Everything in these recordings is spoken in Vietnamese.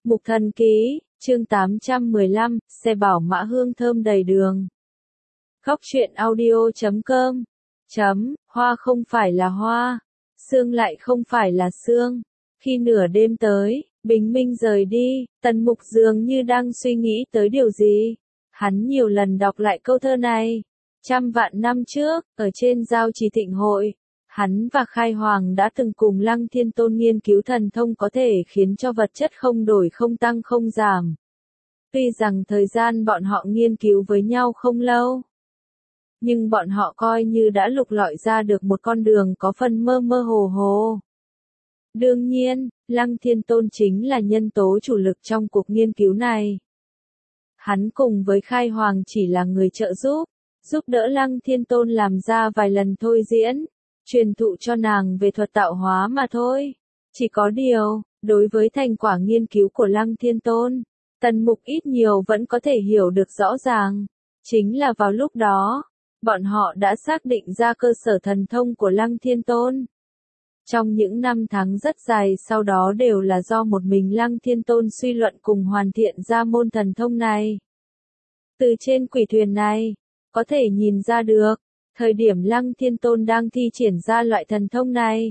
Mục Thần Ký, chương 815, xe bảo mã hương thơm đầy đường. Góc truyện audio.com. Hoa không phải là hoa, sương lại không phải là sương. Khi nửa đêm tới, bình minh rời đi, Tần Mục dường như đang suy nghĩ tới điều gì. Hắn nhiều lần đọc lại câu thơ này. Trăm vạn năm trước, ở trên giao trì thịnh hội, hắn và Khai Hoàng đã từng cùng Lăng Thiên Tôn nghiên cứu thần thông có thể khiến cho vật chất không đổi không tăng không giảm. Tuy rằng thời gian bọn họ nghiên cứu với nhau không lâu, nhưng bọn họ coi như đã lục lọi ra được một con đường có phần mơ mơ hồ hồ. Đương nhiên, Lăng Thiên Tôn chính là nhân tố chủ lực trong cuộc nghiên cứu này. Hắn cùng với Khai Hoàng chỉ là người trợ giúp đỡ Lăng Thiên Tôn làm ra vài lần thôi diễn, truyền thụ cho nàng về thuật tạo hóa mà thôi. Chỉ có điều, đối với thành quả nghiên cứu của Lăng Thiên Tôn, Tần Mục ít nhiều vẫn có thể hiểu được rõ ràng. Chính là vào lúc đó, bọn họ đã xác định ra cơ sở thần thông của Lăng Thiên Tôn. Trong những năm tháng rất dài sau đó đều là do một mình Lăng Thiên Tôn suy luận cùng hoàn thiện ra môn thần thông này. Từ trên quỷ thuyền này, có thể nhìn ra được, thời điểm Lăng Thiên Tôn đang thi triển ra loại thần thông này,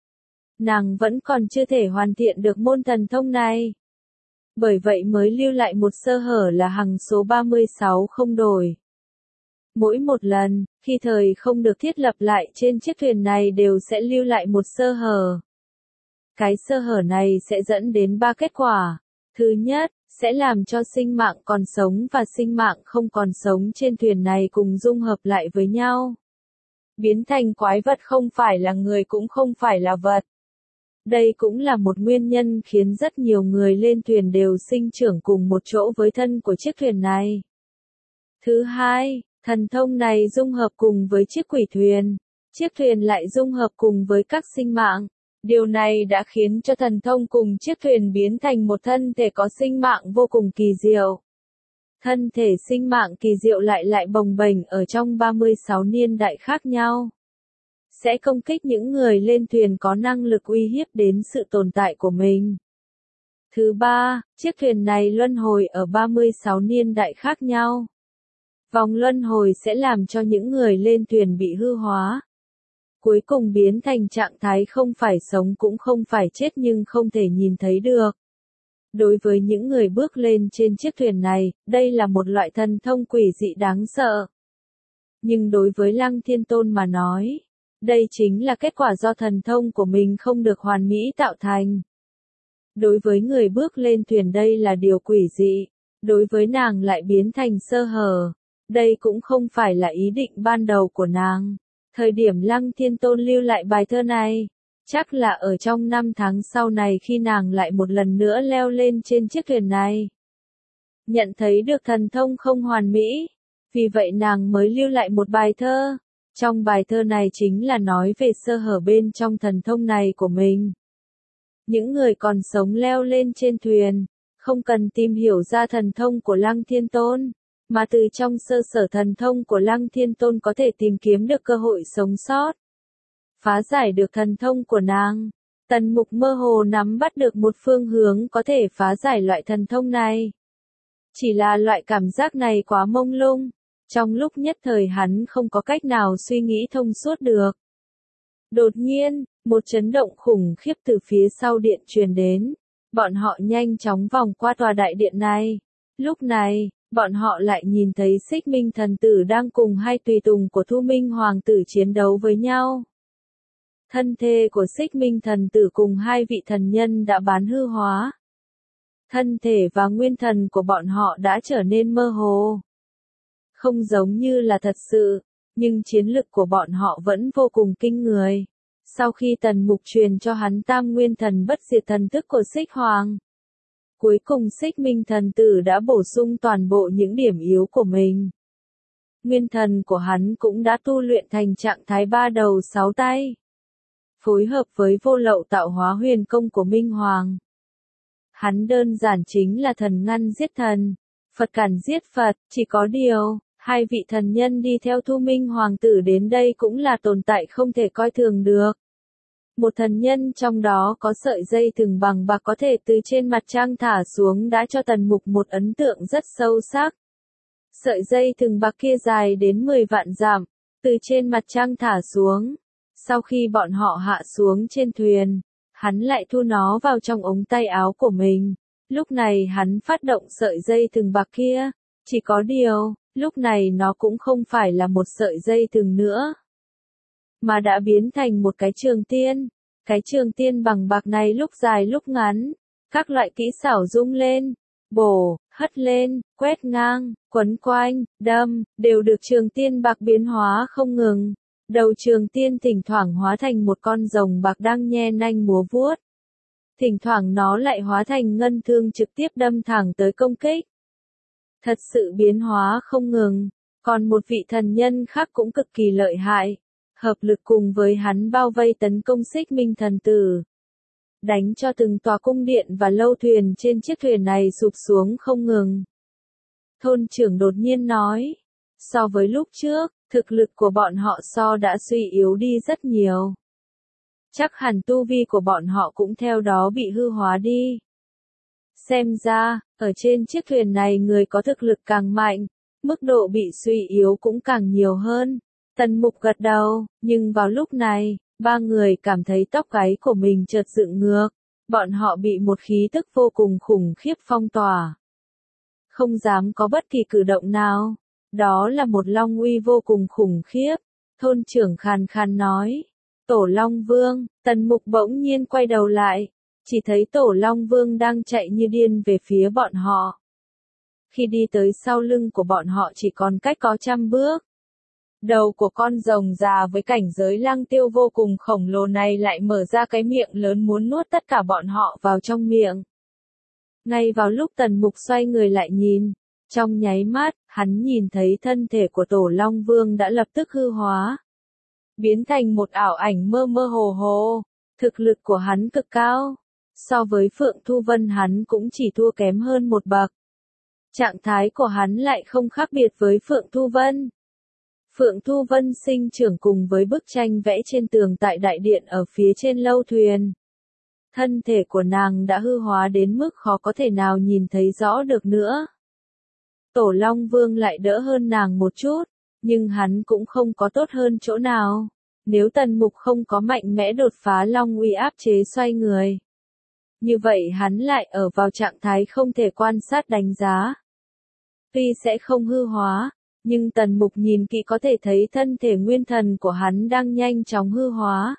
nàng vẫn còn chưa thể hoàn thiện được môn thần thông này. Bởi vậy mới lưu lại một sơ hở là hằng số 36 không đổi. Mỗi một lần, khi thời không được thiết lập lại trên chiếc thuyền này đều sẽ lưu lại một sơ hở. Cái sơ hở này sẽ dẫn đến 3 kết quả. Thứ nhất, sẽ làm cho sinh mạng còn sống và sinh mạng không còn sống trên thuyền này cùng dung hợp lại với nhau. Biến thành quái vật không phải là người cũng không phải là vật. Đây cũng là một nguyên nhân khiến rất nhiều người lên thuyền đều sinh trưởng cùng một chỗ với thân của chiếc thuyền này. Thứ hai, thần thông này dung hợp cùng với chiếc quỷ thuyền. Chiếc thuyền lại dung hợp cùng với các sinh mạng. Điều này đã khiến cho thần thông cùng chiếc thuyền biến thành một thân thể có sinh mạng vô cùng kỳ diệu. Thân thể sinh mạng kỳ diệu lại bồng bềnh ở trong 36 niên đại khác nhau. Sẽ công kích những người lên thuyền có năng lực uy hiếp đến sự tồn tại của mình. Thứ ba, chiếc thuyền này luân hồi ở 36 niên đại khác nhau. Vòng luân hồi sẽ làm cho những người lên thuyền bị hư hóa. Cuối cùng biến thành trạng thái không phải sống cũng không phải chết nhưng không thể nhìn thấy được. Đối với những người bước lên trên chiếc thuyền này, đây là một loại thần thông quỷ dị đáng sợ. Nhưng đối với Lăng Thiên Tôn mà nói, đây chính là kết quả do thần thông của mình không được hoàn mỹ tạo thành. Đối với người bước lên thuyền đây là điều quỷ dị, đối với nàng lại biến thành sơ hở. Đây cũng không phải là ý định ban đầu của nàng. Thời điểm Lăng Thiên Tôn lưu lại bài thơ này, chắc là ở trong 5 tháng sau này khi nàng lại một lần nữa leo lên trên chiếc thuyền này. Nhận thấy được thần thông không hoàn mỹ, vì vậy nàng mới lưu lại một bài thơ. Trong bài thơ này chính là nói về sơ hở bên trong thần thông này của mình. Những người còn sống leo lên trên thuyền, không cần tìm hiểu ra thần thông của Lăng Thiên Tôn, mà từ trong sơ sở thần thông của Lăng Thiên Tôn có thể tìm kiếm được cơ hội sống sót. Phá giải được thần thông của nàng, Tần Mục mơ hồ nắm bắt được một phương hướng có thể phá giải loại thần thông này. Chỉ là loại cảm giác này quá mông lung, trong lúc nhất thời hắn không có cách nào suy nghĩ thông suốt được. Đột nhiên, một chấn động khủng khiếp từ phía sau điện truyền đến, bọn họ nhanh chóng vòng qua tòa đại điện này. Lúc này, bọn họ lại nhìn thấy Xích Minh thần tử đang cùng hai tùy tùng của Thu Minh hoàng tử chiến đấu với nhau. Thân thể của Xích Minh thần tử cùng hai vị thần nhân đã bán hư hóa. Thân thể và nguyên thần của bọn họ đã trở nên mơ hồ. Không giống như là thật sự, nhưng chiến lực của bọn họ vẫn vô cùng kinh người. Sau khi Tần Mục truyền cho hắn Tam Nguyên Thần Bất Diệt thần thức của Xích Hoàng, cuối cùng Xích Minh thần tử đã bổ sung toàn bộ những điểm yếu của mình. Nguyên thần của hắn cũng đã tu luyện thành trạng thái 3 đầu 6 tay. Phối hợp với vô lậu tạo hóa huyền công của Minh Hoàng. Hắn đơn giản chính là thần ngăn giết thần, Phật cản giết Phật, chỉ có điều, hai vị thần nhân đi theo Thu Minh hoàng tử đến đây cũng là tồn tại không thể coi thường được. Một thần nhân trong đó có sợi dây thừng bằng bạc có thể từ trên mặt trăng thả xuống đã cho Tần Mục một ấn tượng rất sâu sắc. Sợi dây thừng bạc kia dài đến 10 vạn dặm, từ trên mặt trăng thả xuống. Sau khi bọn họ hạ xuống trên thuyền, hắn lại thu nó vào trong ống tay áo của mình. Lúc này hắn phát động sợi dây thừng bạc kia, chỉ có điều, lúc này nó cũng không phải là một sợi dây thừng nữa, mà đã biến thành một cái trường tiên. Cái trường tiên bằng bạc này lúc dài lúc ngắn, các loại kỹ xảo rung lên, bổ, hất lên, quét ngang, quấn quanh, đâm, đều được trường tiên bạc biến hóa không ngừng. Đầu trường tiên thỉnh thoảng hóa thành một con rồng bạc đang nhe nanh múa vuốt. Thỉnh thoảng nó lại hóa thành ngân thương trực tiếp đâm thẳng tới công kích. Thật sự biến hóa không ngừng, còn một vị thần nhân khác cũng cực kỳ lợi hại. Hợp lực cùng với hắn bao vây tấn công Xích Minh thần tử. Đánh cho từng tòa cung điện và lâu thuyền trên chiếc thuyền này sụp xuống không ngừng. Thôn trưởng đột nhiên nói, so với lúc trước, thực lực của bọn họ đã suy yếu đi rất nhiều. Chắc hẳn tu vi của bọn họ cũng theo đó bị hư hóa đi. Xem ra, ở trên chiếc thuyền này người có thực lực càng mạnh, mức độ bị suy yếu cũng càng nhiều hơn. Tần Mục gật đầu, nhưng vào lúc này, ba người cảm thấy tóc gáy của mình chợt dựng ngược. Bọn họ bị một khí tức vô cùng khủng khiếp phong tỏa. Không dám có bất kỳ cử động nào. Đó là một long uy vô cùng khủng khiếp. Thôn trưởng khàn khàn nói. Tổ Long Vương. Tần Mục bỗng nhiên quay đầu lại. Chỉ thấy Tổ Long Vương đang chạy như điên về phía bọn họ. Khi đi tới sau lưng của bọn họ chỉ còn cách có 100 bước. Đầu của con rồng già với cảnh giới lăng tiêu vô cùng khổng lồ này lại mở ra cái miệng lớn muốn nuốt tất cả bọn họ vào trong miệng. Ngay vào lúc Tần Mục xoay người lại nhìn, trong nháy mắt, hắn nhìn thấy thân thể của Tổ Long Vương đã lập tức hư hóa. Biến thành một ảo ảnh mơ mơ hồ hồ. Thực lực của hắn cực cao. So với Phượng Thu Vân hắn cũng chỉ thua kém hơn một bậc. Trạng thái của hắn lại không khác biệt với Phượng Thu Vân. Phượng Thu Vân sinh trưởng cùng với bức tranh vẽ trên tường tại đại điện ở phía trên lâu thuyền. Thân thể của nàng đã hư hóa đến mức khó có thể nào nhìn thấy rõ được nữa. Tổ Long Vương lại đỡ hơn nàng một chút, nhưng hắn cũng không có tốt hơn chỗ nào. Nếu Tần Mục không có mạnh mẽ đột phá Long uy áp chế xoay người, như vậy hắn lại ở vào trạng thái không thể quan sát đánh giá. Tuy sẽ không hư hóa, nhưng Tần Mục nhìn kỹ có thể thấy thân thể nguyên thần của hắn đang nhanh chóng hư hóa.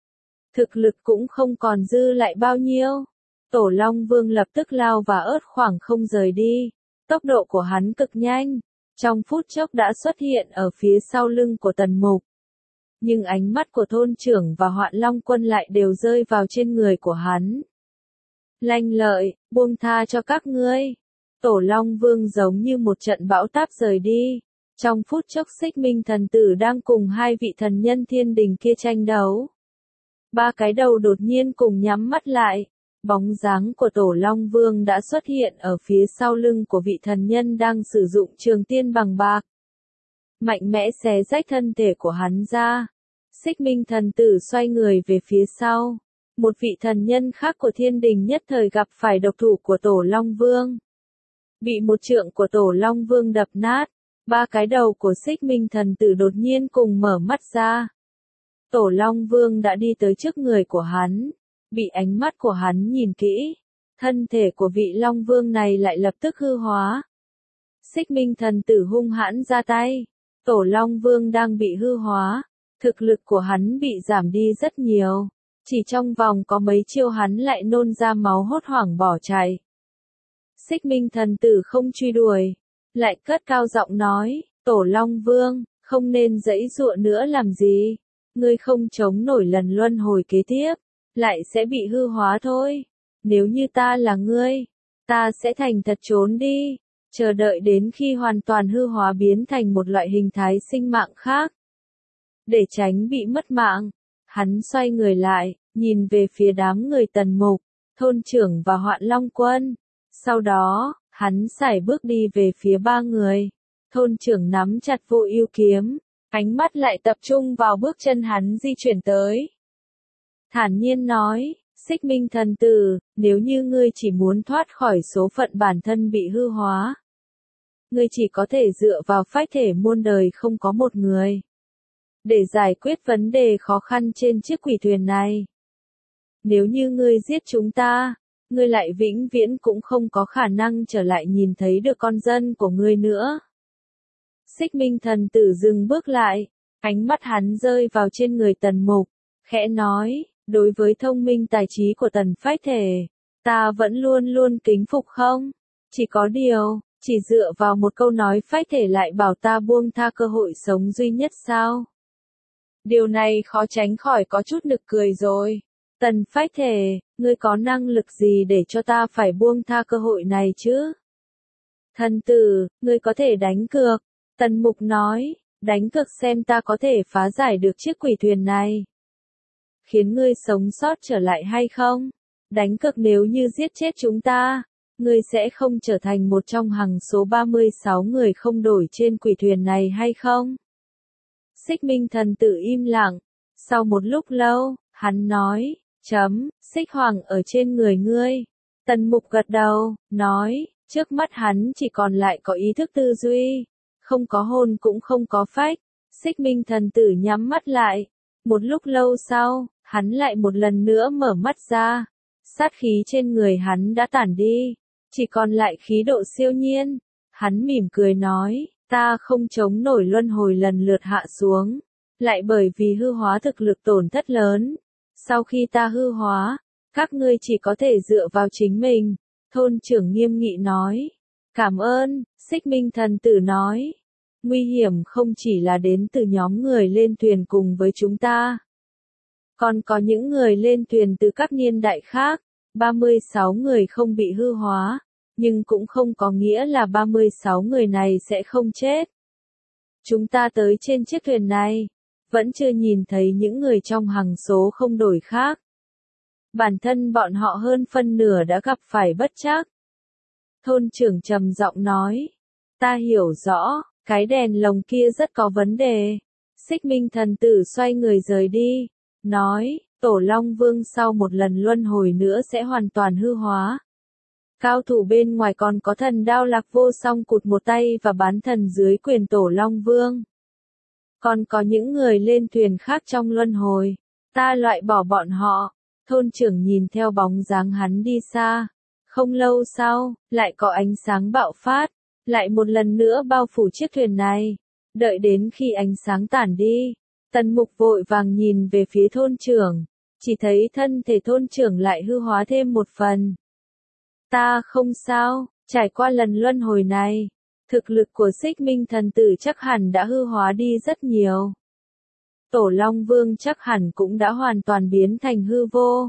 Thực lực cũng không còn dư lại bao nhiêu. Tổ Long Vương lập tức lao và ớt khoảng không rời đi. Tốc độ của hắn cực nhanh. Trong phút chốc đã xuất hiện ở phía sau lưng của Tần Mục. Nhưng ánh mắt của thôn trưởng và Hoạn Long Quân lại đều rơi vào trên người của hắn. Lanh lợi, buông tha cho các ngươi. Tổ Long Vương giống như một trận bão táp rời đi. Trong phút chốc Xích Minh thần tử đang cùng hai vị thần nhân thiên đình kia tranh đấu. Ba cái đầu đột nhiên cùng nhắm mắt lại. Bóng dáng của Tổ Long Vương đã xuất hiện ở phía sau lưng của vị thần nhân đang sử dụng trường tiên bằng bạc. Mạnh mẽ xé rách thân thể của hắn ra. Xích Minh thần tử xoay người về phía sau. Một vị thần nhân khác của thiên đình nhất thời gặp phải độc thủ của Tổ Long Vương. Bị một trượng của Tổ Long Vương đập nát. Ba cái đầu của Xích Minh thần tử đột nhiên cùng mở mắt ra. Tổ Long Vương đã đi tới trước người của hắn. Bị ánh mắt của hắn nhìn kỹ. Thân thể của vị Long Vương này lại lập tức hư hóa. Xích Minh thần tử hung hãn ra tay. Tổ Long Vương đang bị hư hóa. Thực lực của hắn bị giảm đi rất nhiều. Chỉ trong vòng có mấy chiêu hắn lại nôn ra máu hốt hoảng bỏ chạy. Xích Minh thần tử không truy đuổi. Lại cất cao giọng nói, Tổ Long Vương, không nên giãy giụa nữa làm gì. Ngươi không chống nổi lần luân hồi kế tiếp, lại sẽ bị hư hóa thôi. Nếu như ta là ngươi, ta sẽ thành thật trốn đi, chờ đợi đến khi hoàn toàn hư hóa biến thành một loại hình thái sinh mạng khác. Để tránh bị mất mạng, hắn xoay người lại, nhìn về phía đám người Tần Mục, thôn trưởng và Hoạn Long Quân. Sau đó, hắn sải bước đi về phía ba người. Thôn trưởng nắm chặt Vô Ưu kiếm, ánh mắt lại tập trung vào bước chân hắn di chuyển tới. thản nhiên nói, Xích Minh thần tử, nếu như ngươi chỉ muốn thoát khỏi số phận bản thân bị hư hóa, ngươi chỉ có thể dựa vào phách thể muôn đời không có một người, để giải quyết vấn đề khó khăn trên chiếc quỷ thuyền này. Nếu như ngươi giết chúng ta, ngươi lại vĩnh viễn cũng không có khả năng trở lại nhìn thấy được con dân của ngươi nữa. Xích Minh thần tử dừng bước lại, ánh mắt hắn rơi vào trên người Tần Mục, khẽ nói, đối với thông minh tài trí của Tần phách thể, ta vẫn luôn luôn kính phục không? Chỉ có điều, chỉ dựa vào một câu nói phách thể lại bảo ta buông tha cơ hội sống duy nhất sao? Điều này khó tránh khỏi có chút nực cười rồi. Tần phách thể, ngươi có năng lực gì để cho ta phải buông tha cơ hội này chứ? Thần tử, ngươi có thể đánh cược. Tần Mục nói, đánh cược xem ta có thể phá giải được chiếc quỷ thuyền này, khiến ngươi sống sót trở lại hay không? Đánh cược nếu như giết chết chúng ta, ngươi sẽ không trở thành một trong hàng số 36 người không đổi trên quỷ thuyền này hay không? Xích Minh thần tử im lặng, sau một lúc lâu, hắn nói, Xích Hoàng ở trên người ngươi. Tần Mục gật đầu, nói, trước mắt hắn chỉ còn lại có ý thức tư duy, không có hồn cũng không có phách. Xích Minh thần tử nhắm mắt lại, một lúc lâu sau, hắn lại một lần nữa mở mắt ra, sát khí trên người hắn đã tản đi, chỉ còn lại khí độ siêu nhiên. Hắn mỉm cười nói, ta không chống nổi luân hồi lần lượt hạ xuống, lại bởi vì hư hóa thực lực tổn thất lớn. Sau khi ta hư hóa, các ngươi chỉ có thể dựa vào chính mình. Thôn trưởng nghiêm nghị nói, cảm ơn. Xích Minh thần tử nói, nguy hiểm không chỉ là đến từ nhóm người lên thuyền cùng với chúng ta, còn có những người lên thuyền từ các niên đại khác. 36 người không bị hư hóa, nhưng cũng không có nghĩa là 36 người này sẽ không chết. Chúng ta tới trên chiếc thuyền này, vẫn chưa nhìn thấy những người trong hàng số không đổi khác. Bản thân bọn họ hơn phân nửa đã gặp phải bất trắc. Thôn trưởng trầm giọng nói, ta hiểu rõ, cái đèn lồng kia rất có vấn đề. Xích Minh thần tử xoay người rời đi, nói, Tổ Long Vương sau một lần luân hồi nữa sẽ hoàn toàn hư hóa. Cao thủ bên ngoài còn có thần đao Lạc Vô Song cụt một tay và bán thần dưới quyền Tổ Long Vương. Còn có những người lên thuyền khác trong luân hồi, ta loại bỏ bọn họ. Thôn trưởng nhìn theo bóng dáng hắn đi xa. Không lâu sau, lại có ánh sáng bạo phát, lại một lần nữa bao phủ chiếc thuyền này. Đợi đến khi ánh sáng tản đi, Tần Mục vội vàng nhìn về phía thôn trưởng, chỉ thấy thân thể thôn trưởng lại hư hóa thêm một phần. Ta không sao, trải qua lần luân hồi này, thực lực của Xích Minh thần tử chắc hẳn đã hư hóa đi rất nhiều. Tổ Long Vương chắc hẳn cũng đã hoàn toàn biến thành hư vô.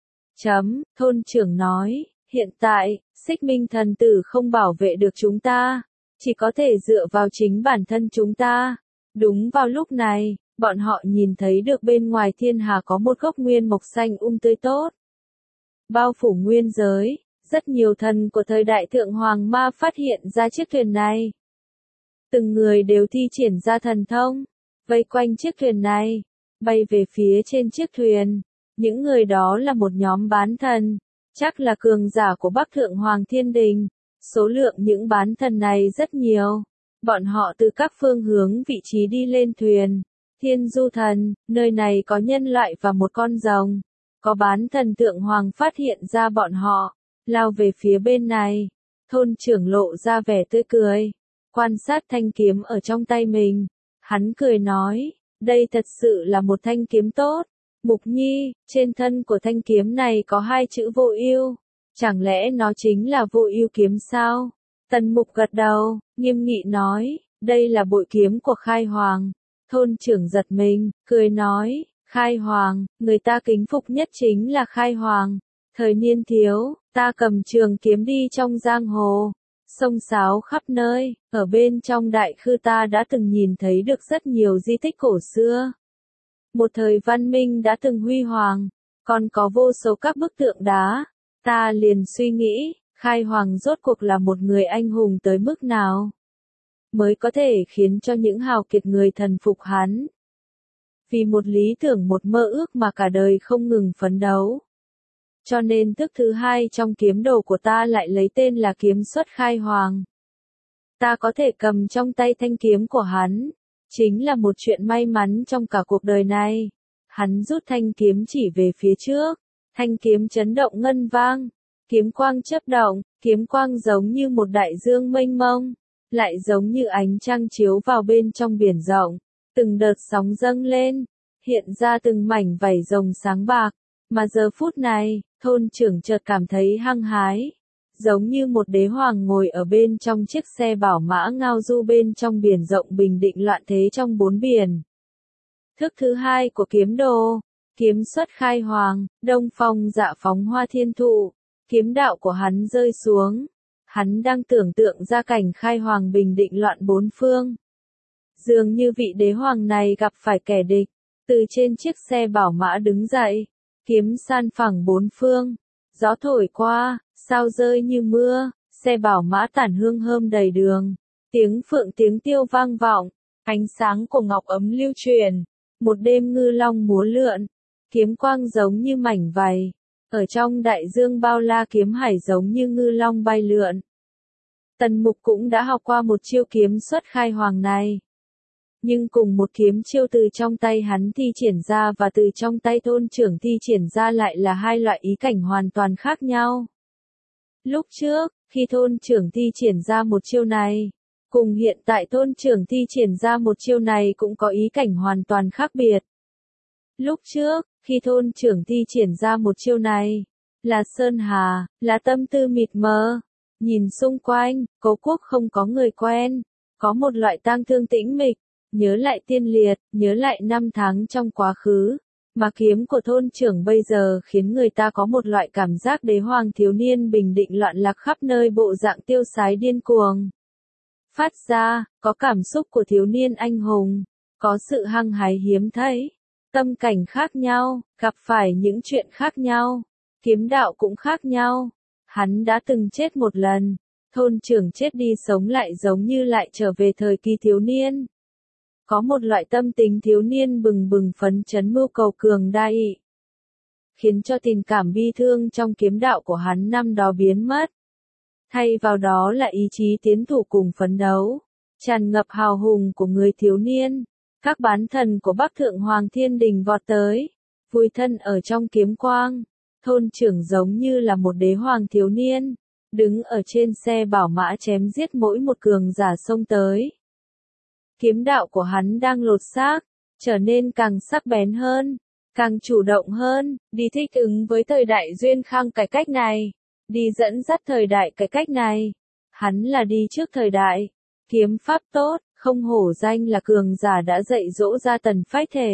Thôn trưởng nói, hiện tại, Xích Minh thần tử không bảo vệ được chúng ta, chỉ có thể dựa vào chính bản thân chúng ta. Đúng vào lúc này, bọn họ nhìn thấy được bên ngoài thiên hà có một gốc nguyên mộc xanh tươi tốt, bao phủ nguyên giới. Rất nhiều thần của thời đại Thượng Hoàng Ma phát hiện ra chiếc thuyền này. Từng người đều thi triển ra thần thông, vây quanh chiếc thuyền này, bay về phía trên chiếc thuyền. Những người đó là một nhóm bán thần, chắc là cường giả của Bắc Thượng Hoàng Thiên Đình. Số lượng những bán thần này rất nhiều. Bọn họ từ các phương hướng vị trí đi lên thuyền. Thiên Du Thần, nơi này có nhân loại và một con rồng. Có bán thần Thượng Hoàng phát hiện ra bọn họ, lao về phía bên này. Thôn trưởng lộ ra vẻ tươi cười, quan sát thanh kiếm ở trong tay mình. Hắn cười nói, đây thật sự là một thanh kiếm tốt. Mục Nhi, trên thân của thanh kiếm này có hai chữ vô ưu. Chẳng lẽ nó chính là vô ưu kiếm sao? Tần Mục gật đầu, nghiêm nghị nói, đây là bội kiếm của Khai Hoàng. Thôn trưởng giật mình, cười nói, Khai Hoàng, người ta kính phục nhất chính là Khai Hoàng. Thời niên thiếu, ta cầm trường kiếm đi trong giang hồ, sông sáo khắp nơi, ở bên trong đại khư ta đã từng nhìn thấy được rất nhiều di tích cổ xưa. Một thời văn minh đã từng huy hoàng, còn có vô số các bức tượng đá. Ta liền suy nghĩ, Khai Hoàng rốt cuộc là một người anh hùng tới mức nào, mới có thể khiến cho những hào kiệt người thần phục hắn. Vì một lý tưởng một mơ ước mà cả đời không ngừng phấn đấu. Cho nên thức thứ hai trong kiếm đồ của ta lại lấy tên là kiếm xuất khai hoàng. Ta có thể cầm trong tay thanh kiếm của hắn. Chính là một chuyện may mắn trong cả cuộc đời này. Hắn rút thanh kiếm chỉ về phía trước. Thanh kiếm chấn động ngân vang. Kiếm quang chớp động, kiếm quang giống như một đại dương mênh mông. Lại giống như ánh trăng chiếu vào bên trong biển rộng. Từng đợt sóng dâng lên. Hiện ra từng mảnh vảy rồng sáng bạc. Mà giờ phút này, thôn trưởng chợt cảm thấy hăng hái. Giống như một đế hoàng ngồi ở bên trong chiếc xe bảo mã ngao du bên trong biển rộng bình định loạn thế trong bốn biển. Thức thứ hai của kiếm đồ, kiếm xuất khai hoàng, đông phong dạ phóng hoa thiên thụ, kiếm đạo của hắn rơi xuống. Hắn đang tưởng tượng ra cảnh khai hoàng bình định loạn bốn phương. Dường như vị đế hoàng này gặp phải kẻ địch, từ trên chiếc xe bảo mã đứng dậy, kiếm san phẳng bốn phương, gió thổi qua, sao rơi như mưa, xe bảo mã tản hương thơm đầy đường, tiếng phượng tiếng tiêu vang vọng, ánh sáng của ngọc ấm lưu truyền, một đêm ngư long múa lượn, kiếm quang giống như mảnh vầy, ở trong đại dương bao la kiếm hải giống như ngư long bay lượn. Tần Mục cũng đã học qua một chiêu kiếm xuất khai hoàng này. Nhưng cùng một kiếm chiêu từ trong tay hắn thi triển ra và từ trong tay thôn trưởng thi triển ra lại là hai loại ý cảnh hoàn toàn khác nhau. Lúc trước, khi thôn trưởng thi triển ra một chiêu này, cùng hiện tại thôn trưởng thi triển ra một chiêu này cũng có ý cảnh hoàn toàn khác biệt. Lúc trước, khi thôn trưởng thi triển ra một chiêu này, là sơn hà, là tâm tư mịt mờ, nhìn xung quanh, cố quốc không có người quen, có một loại tang thương tĩnh mịch. Nhớ lại tiên liệt, nhớ lại năm tháng trong quá khứ, mà kiếm của thôn trưởng bây giờ khiến người ta có một loại cảm giác đế hoàng thiếu niên bình định loạn lạc khắp nơi bộ dạng tiêu sái điên cuồng. Phát ra, có cảm xúc của thiếu niên anh hùng, có sự hăng hái hiếm thấy, tâm cảnh khác nhau, gặp phải những chuyện khác nhau, kiếm đạo cũng khác nhau. Hắn đã từng chết một lần, thôn trưởng chết đi sống lại giống như lại trở về thời kỳ thiếu niên. Có một loại tâm tình thiếu niên bừng bừng phấn chấn mưu cầu cường đại, khiến cho tình cảm bi thương trong kiếm đạo của hắn năm đó biến mất. Thay vào đó là ý chí tiến thủ cùng phấn đấu, tràn ngập hào hùng của người thiếu niên. Các bán thần của Bắc Thượng Hoàng Thiên Đình vọt tới, vui thân ở trong kiếm quang. Thôn trưởng giống như là một đế hoàng thiếu niên, đứng ở trên xe bảo mã chém giết mỗi một cường giả xông tới. Kiếm đạo của hắn đang lột xác, trở nên càng sắc bén hơn, càng chủ động hơn, đi thích ứng với thời đại duyên khang cải cách này, đi dẫn dắt thời đại cải cách này. Hắn là đi trước thời đại, kiếm pháp tốt, không hổ danh là cường giả đã dạy dỗ ra Tần Phách Thể.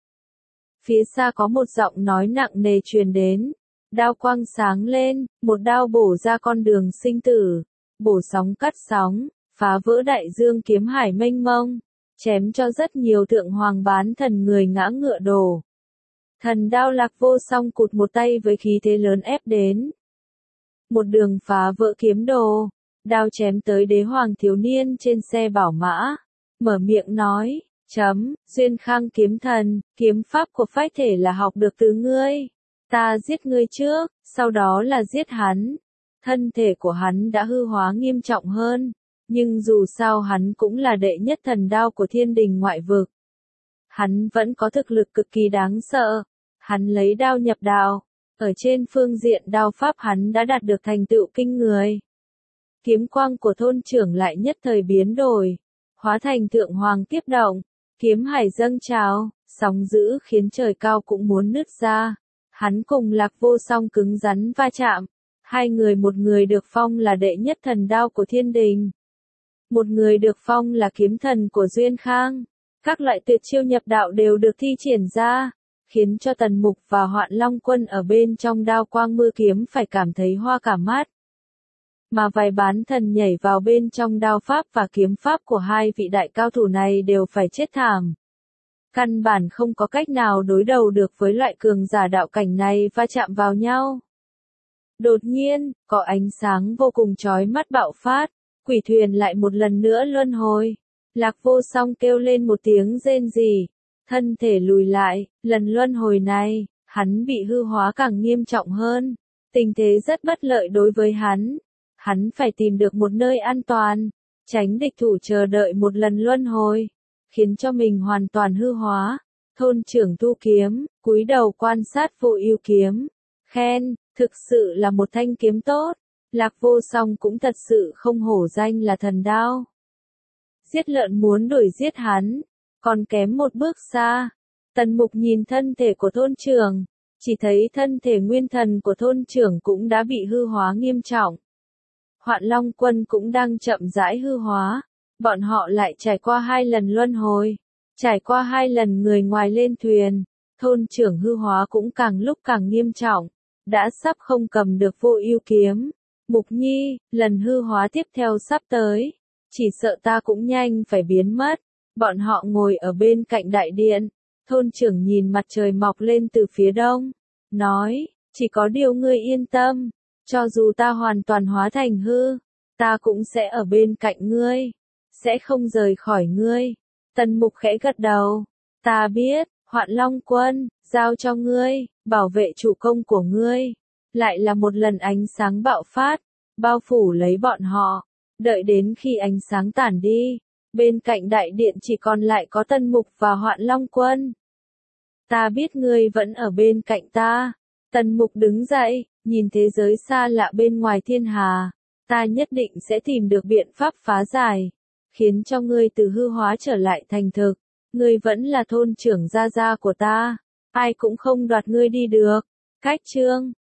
Phía xa có một giọng nói nặng nề truyền đến, đao quang sáng lên, một đao bổ ra con đường sinh tử, bổ sóng cắt sóng. Phá vỡ đại dương kiếm hải mênh mông, chém cho rất nhiều thượng hoàng bán thần người ngã ngựa đổ. Thần đao Lạc Vô Song cụt một tay với khí thế lớn ép đến. Một đường phá vỡ kiếm đồ, đao chém tới đế hoàng thiếu niên trên xe bảo mã, mở miệng nói, Duyên Khang kiếm thần, kiếm pháp của Phách Thể là học được từ ngươi. Ta giết ngươi trước, sau đó là giết hắn. Thân thể của hắn đã hư hóa nghiêm trọng hơn. Nhưng dù sao hắn cũng là đệ nhất thần đao của Thiên Đình ngoại vực. Hắn vẫn có thực lực cực kỳ đáng sợ. Hắn lấy đao nhập đạo. Ở trên phương diện đao pháp hắn đã đạt được thành tựu kinh người. Kiếm quang của thôn trưởng lại nhất thời biến đổi. Hóa thành thượng hoàng tiếp động. Kiếm hải dâng trào, sóng dữ khiến trời cao cũng muốn nứt ra. Hắn cùng Lạc Vô Song cứng rắn va chạm. Hai người, một người được phong là đệ nhất thần đao của Thiên Đình. Một người được phong là kiếm thần của Duyên Khang. Các loại tuyệt chiêu nhập đạo đều được thi triển ra, khiến cho Tần Mục và Hoạn Long Quân ở bên trong đao quang mưa kiếm phải cảm thấy hoa cả mắt. Mà vài bán thần nhảy vào bên trong đao pháp và kiếm pháp của hai vị đại cao thủ này đều phải chết thảm. Căn bản không có cách nào đối đầu được với loại cường giả đạo cảnh này va chạm vào nhau. Đột nhiên, có ánh sáng vô cùng chói mắt bạo phát. Quỷ thuyền lại một lần nữa luân hồi. Lạc Vô Song kêu lên một tiếng rên rỉ. thân thể lùi lại, lần luân hồi này, hắn bị hư hóa càng nghiêm trọng hơn. Tình thế rất bất lợi đối với hắn. Hắn phải tìm được một nơi an toàn, tránh địch thủ chờ đợi một lần luân hồi, khiến cho mình hoàn toàn hư hóa. Thôn trưởng thu kiếm, cúi đầu quan sát Vô Ưu kiếm, khen, thực sự là một thanh kiếm tốt. Lạc Vô Song cũng thật sự không hổ danh là thần đao. Giết lợn muốn đuổi giết hắn, còn kém một bước xa. Tần Mục nhìn thân thể của thôn trưởng, chỉ thấy thân thể nguyên thần của thôn trưởng cũng đã bị hư hóa nghiêm trọng. Hoạn Long Quân cũng đang chậm rãi hư hóa, bọn họ lại trải qua 2 lần luân hồi, trải qua 2 lần người ngoài lên thuyền, thôn trưởng hư hóa cũng càng lúc càng nghiêm trọng, đã sắp không cầm được Vô Ưu kiếm. Mục Nhi, lần hư hóa tiếp theo sắp tới, chỉ sợ ta cũng nhanh phải biến mất. Bọn họ ngồi ở bên cạnh đại điện, thôn trưởng nhìn mặt trời mọc lên từ phía đông, nói, chỉ có điều ngươi yên tâm, cho dù ta hoàn toàn hóa thành hư, ta cũng sẽ ở bên cạnh ngươi, sẽ không rời khỏi ngươi. Tần Mục khẽ gật đầu, ta biết, Hoạn Long Quân, giao cho ngươi, bảo vệ chủ công của ngươi. Lại là một lần ánh sáng bạo phát, bao phủ lấy bọn họ, đợi đến khi ánh sáng tản đi, bên cạnh đại điện chỉ còn lại có Tần Mục và Hoạn Long Quân. Ta biết ngươi vẫn ở bên cạnh ta. Tần Mục đứng dậy, nhìn thế giới xa lạ bên ngoài thiên hà, ta nhất định sẽ tìm được biện pháp phá giải, khiến cho ngươi từ hư hóa trở lại thành thực. Ngươi vẫn là thôn trưởng gia gia của ta, ai cũng không đoạt ngươi đi được. Cách chương